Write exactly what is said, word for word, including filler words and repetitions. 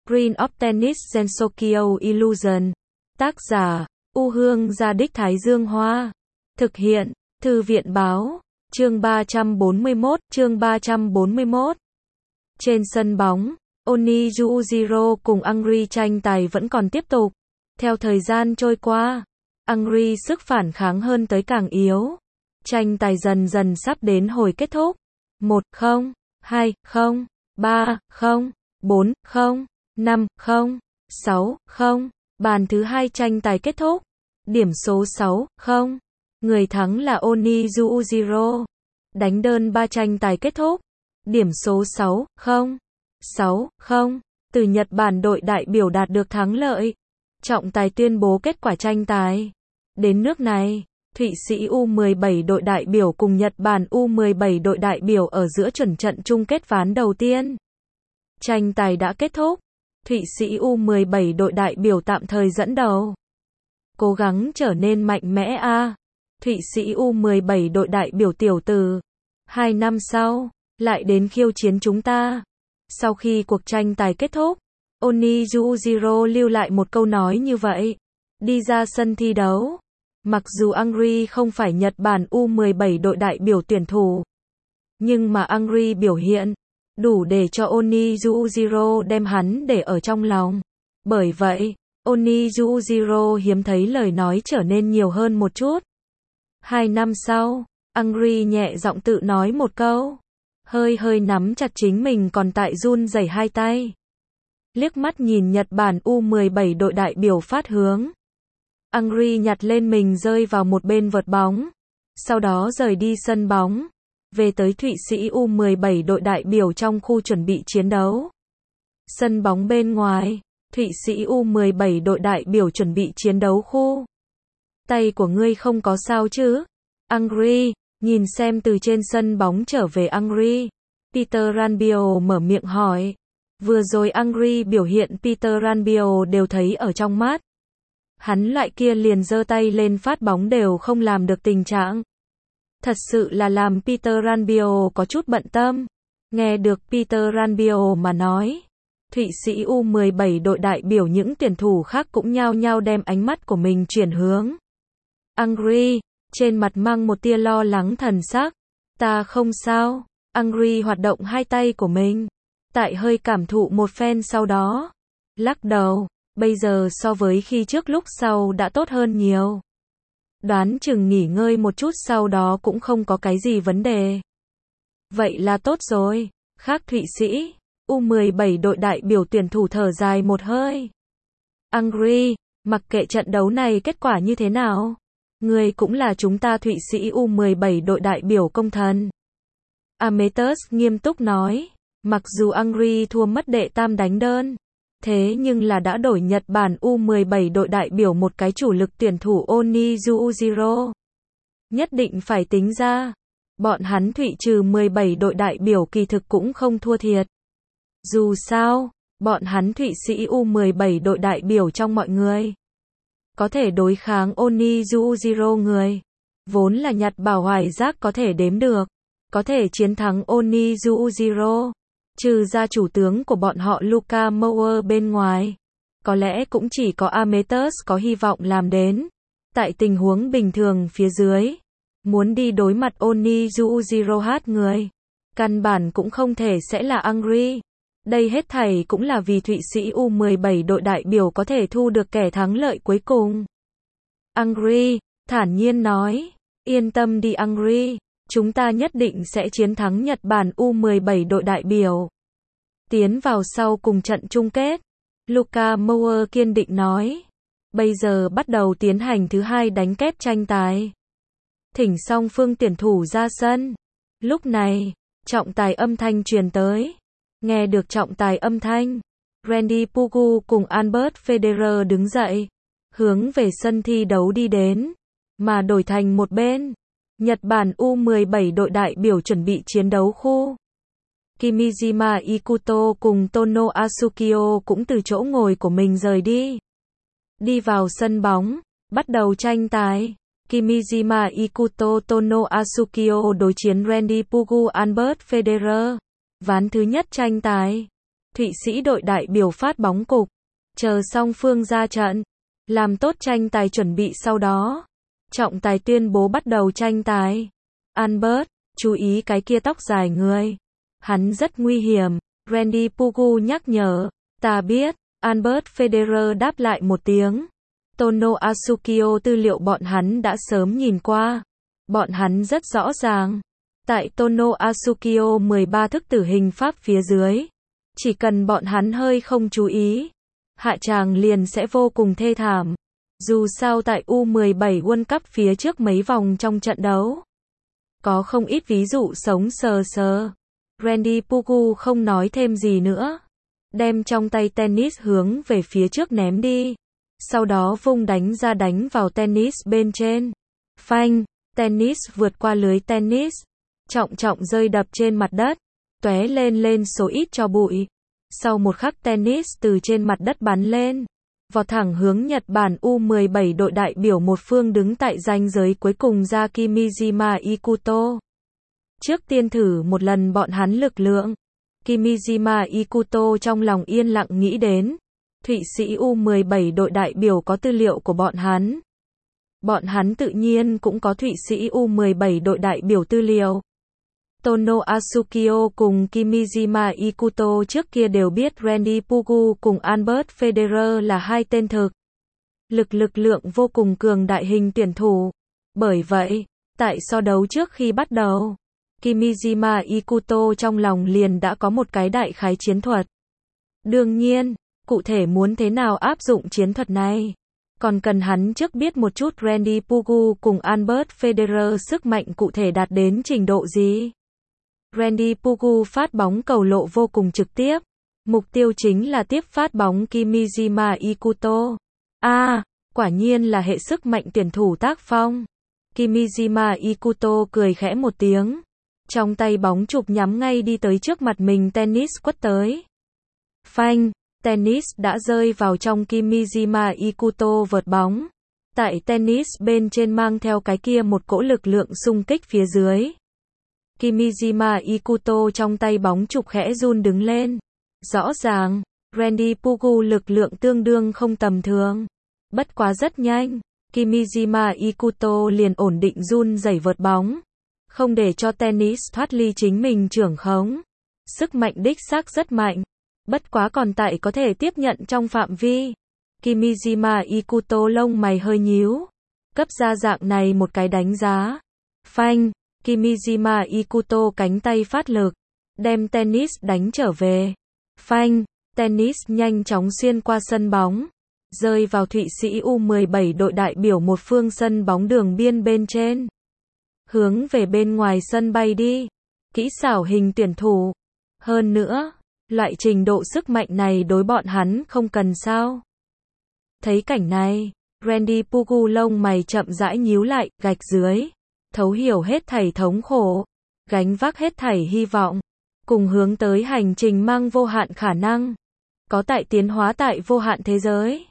Green of Tennis Sensokyo Illusion. Tác giả, U Hương Gia Đích Thái Dương Hoa. Thực hiện, Thư viện Báo. Chương ba trăm bốn mươi mốt, chương ba trăm bốn mươi mốt. Trên sân bóng, Onni Yujiro cùng Angry tranh tài vẫn còn tiếp tục. Theo thời gian trôi qua, Angry sức phản kháng hơn tới càng yếu. Tranh tài dần dần sắp đến hồi kết thúc. một không, hai không, ba không, bốn không, năm không, sáu không. Bàn thứ hai tranh tài kết thúc. Điểm số sáu không. Người thắng là Onni Yujiro. Đánh đơn ba tranh tài kết thúc. Điểm số sáu không. sáu không. Từ Nhật Bản đội đại biểu đạt được thắng lợi. Trọng tài tuyên bố kết quả tranh tài. Đến nước này, Thụy Sĩ U mười bảy đội đại biểu cùng Nhật Bản U mười bảy đội đại biểu ở giữa chuẩn trận chung kết ván đầu tiên. Tranh tài đã kết thúc. Thụy Sĩ U mười bảy đội đại biểu tạm thời dẫn đầu. Cố gắng trở nên mạnh mẽ a. À. Thụy Sĩ U mười bảy đội đại biểu tiểu tử. Hai năm sau, lại đến khiêu chiến chúng ta. Sau khi cuộc tranh tài kết thúc, Onni Yujiro lưu lại một câu nói như vậy. Đi ra sân thi đấu. Mặc dù Angry không phải Nhật Bản U mười bảy đội đại biểu tuyển thủ, nhưng mà Angry biểu hiện đủ để cho Onni Yujiro đem hắn để ở trong lòng. Bởi vậy, Onni Yujiro hiếm thấy lời nói trở nên nhiều hơn một chút. Hai năm sau, Angry nhẹ giọng tự nói một câu, hơi hơi nắm chặt chính mình còn tại run rẩy hai tay. Liếc mắt nhìn Nhật Bản U mười bảy đội đại biểu phát hướng. Angry nhặt lên mình rơi vào một bên vợt bóng. Sau đó rời đi sân bóng. Về tới Thụy Sĩ U mười bảy đội đại biểu trong khu chuẩn bị chiến đấu. Sân bóng bên ngoài, Thụy Sĩ U mười bảy đội đại biểu chuẩn bị chiến đấu khu. Tay của ngươi không có sao chứ? Angry, nhìn xem từ trên sân bóng trở về Angry. Peter Ranbio mở miệng hỏi. Vừa rồi Angry biểu hiện Peter Ranbio đều thấy ở trong mắt. Hắn loại kia liền giơ tay lên phát bóng đều không làm được tình trạng. Thật sự là làm Peter Ranbio có chút bận tâm. Nghe được Peter Ranbio mà nói, Thụy Sĩ U mười bảy đội đại biểu những tuyển thủ khác cũng nhao nhao đem ánh mắt của mình chuyển hướng. Angry, trên mặt mang một tia lo lắng thần sắc. Ta không sao. Angry hoạt động hai tay của mình. Tại hơi cảm thụ một phen sau đó. Lắc đầu, bây giờ so với khi trước lúc sau đã tốt hơn nhiều. Đoán chừng nghỉ ngơi một chút sau đó cũng không có cái gì vấn đề. Vậy là tốt rồi. Khác Thụy Sĩ, U mười bảy đội đại biểu tuyển thủ thở dài một hơi. Angry, mặc kệ trận đấu này kết quả như thế nào, người cũng là chúng ta Thụy Sĩ U mười bảy đội đại biểu công thần. Ametus nghiêm túc nói, mặc dù Angry thua mất đệ tam đánh đơn, thế nhưng là đã đổi Nhật Bản U mười bảy đội đại biểu một cái chủ lực tuyển thủ Onni Yujiro. Nhất định phải tính ra, bọn hắn Thụy trừ mười bảy đội đại biểu kỳ thực cũng không thua thiệt. Dù sao, bọn hắn Thụy Sĩ U mười bảy đội đại biểu trong mọi người có thể đối kháng Onni Yujiro người. Vốn là Nhật Bảo Hoài Giác có thể đếm được. Có thể chiến thắng Onni Yujiro. Trừ ra chủ tướng của bọn họ Luka Mauer bên ngoài. Có lẽ cũng chỉ có Ametus có hy vọng làm đến. Tại tình huống bình thường phía dưới. Muốn đi đối mặt Onni Yujiro hát người. Căn bản cũng không thể sẽ là Angry. Đây hết thảy cũng là vì Thụy Sĩ U mười bảy đội đại biểu có thể thu được kẻ thắng lợi cuối cùng. Angry, thản nhiên nói. Yên tâm đi Angry. Chúng ta nhất định sẽ chiến thắng Nhật Bản U mười bảy đội đại biểu. Tiến vào sau cùng trận chung kết. Luka Mauer kiên định nói. Bây giờ bắt đầu tiến hành thứ hai đánh kép tranh tài. Thỉnh song phương tuyển thủ ra sân. Lúc này, trọng tài âm thanh truyền tới. Nghe được trọng tài âm thanh, Randy Pugu cùng Albert Federer đứng dậy, hướng về sân thi đấu đi đến, mà đổi thành một bên. Nhật Bản U mười bảy đội đại biểu chuẩn bị chiến đấu khu. Kimijima Ikuto cùng Tono Asukio cũng từ chỗ ngồi của mình rời đi. Đi vào sân bóng, bắt đầu tranh tài. Kimijima Ikuto Tono Asukio đối chiến Randy Pugu Albert Federer. Ván thứ nhất tranh tài. Thụy Sĩ đội đại biểu phát bóng cục, chờ song phương ra trận, làm tốt tranh tài chuẩn bị sau đó. Trọng tài tuyên bố bắt đầu tranh tài. Albert, chú ý cái kia tóc dài người. Hắn rất nguy hiểm, Randy Pugu nhắc nhở. Ta biết, Albert Federer đáp lại một tiếng. Tono Asukio tư liệu bọn hắn đã sớm nhìn qua. Bọn hắn rất rõ ràng. Tại Tono Asukio mười ba thức tử hình pháp phía dưới. Chỉ cần bọn hắn hơi không chú ý, hạ tràng liền sẽ vô cùng thê thảm. Dù sao tại U mười bảy World Cup phía trước mấy vòng trong trận đấu, có không ít ví dụ sống sờ sờ. Randy Pugu không nói thêm gì nữa. Đem trong tay tennis hướng về phía trước ném đi. Sau đó vung đánh ra đánh vào tennis bên trên. Phanh, tennis vượt qua lưới tennis. Trọng trọng rơi đập trên mặt đất. Tóe lên lên số ít cho bụi. Sau một khắc tennis từ trên mặt đất bắn lên. Vọt thẳng hướng Nhật Bản U mười bảy đội đại biểu một phương đứng tại ranh giới cuối cùng ra Kimijima Ikuto. Trước tiên thử một lần bọn hắn lực lượng. Kimijima Ikuto trong lòng yên lặng nghĩ đến. Thụy Sĩ U mười bảy đội đại biểu có tư liệu của bọn hắn. Bọn hắn tự nhiên cũng có Thụy Sĩ U mười bảy đội đại biểu tư liệu. Tono Asukio cùng Kimijima Ikuto trước kia đều biết Randy Pugu cùng Albert Federer là hai tên thực lực lực lượng vô cùng cường đại hình tuyển thủ. Bởi vậy, tại so đấu trước khi bắt đầu, Kimijima Ikuto trong lòng liền đã có một cái đại khái chiến thuật. Đương nhiên, cụ thể muốn thế nào áp dụng chiến thuật này, còn cần hắn trước biết một chút Randy Pugu cùng Albert Federer sức mạnh cụ thể đạt đến trình độ gì. Randy Pugu phát bóng cầu lộ vô cùng trực tiếp. Mục tiêu chính là tiếp phát bóng Kimijima Ikuto. A, à, quả nhiên là hệ sức mạnh tuyển thủ tác phong. Kimijima Ikuto cười khẽ một tiếng. Trong tay bóng chụp nhắm ngay đi tới trước mặt mình tennis quất tới. Phanh, tennis đã rơi vào trong Kimijima Ikuto vợt bóng. Tại tennis bên trên mang theo cái kia một cỗ lực lượng xung kích phía dưới. Kimijima Ikuto trong tay bóng chụp khẽ run đứng lên. Rõ ràng, Randy Pugu lực lượng tương đương không tầm thường. Bất quá rất nhanh, Kimijima Ikuto liền ổn định run rẩy vợt bóng. Không để cho tennis thoát ly chính mình trưởng khống. Sức mạnh đích xác rất mạnh. Bất quá còn tại có thể tiếp nhận trong phạm vi. Kimijima Ikuto lông mày hơi nhíu. Cấp ra dạng này một cái đánh giá. Phanh. Kimijima Ikuto cánh tay phát lực, đem tennis đánh trở về. Phanh, tennis nhanh chóng xuyên qua sân bóng, rơi vào Thụy Sĩ U mười bảy đội đại biểu một phương sân bóng đường biên bên trên. Hướng về bên ngoài sân bay đi. Kỹ xảo hình tuyển thủ. Hơn nữa, loại trình độ sức mạnh này đối bọn hắn không cần sao. Thấy cảnh này, Randy Pugu lông mày chậm rãi nhíu lại, gạch dưới. Thấu hiểu hết thảy thống khổ, gánh vác hết thảy hy vọng, cùng hướng tới hành trình mang vô hạn khả năng, có tại tiến hóa tại vô hạn thế giới.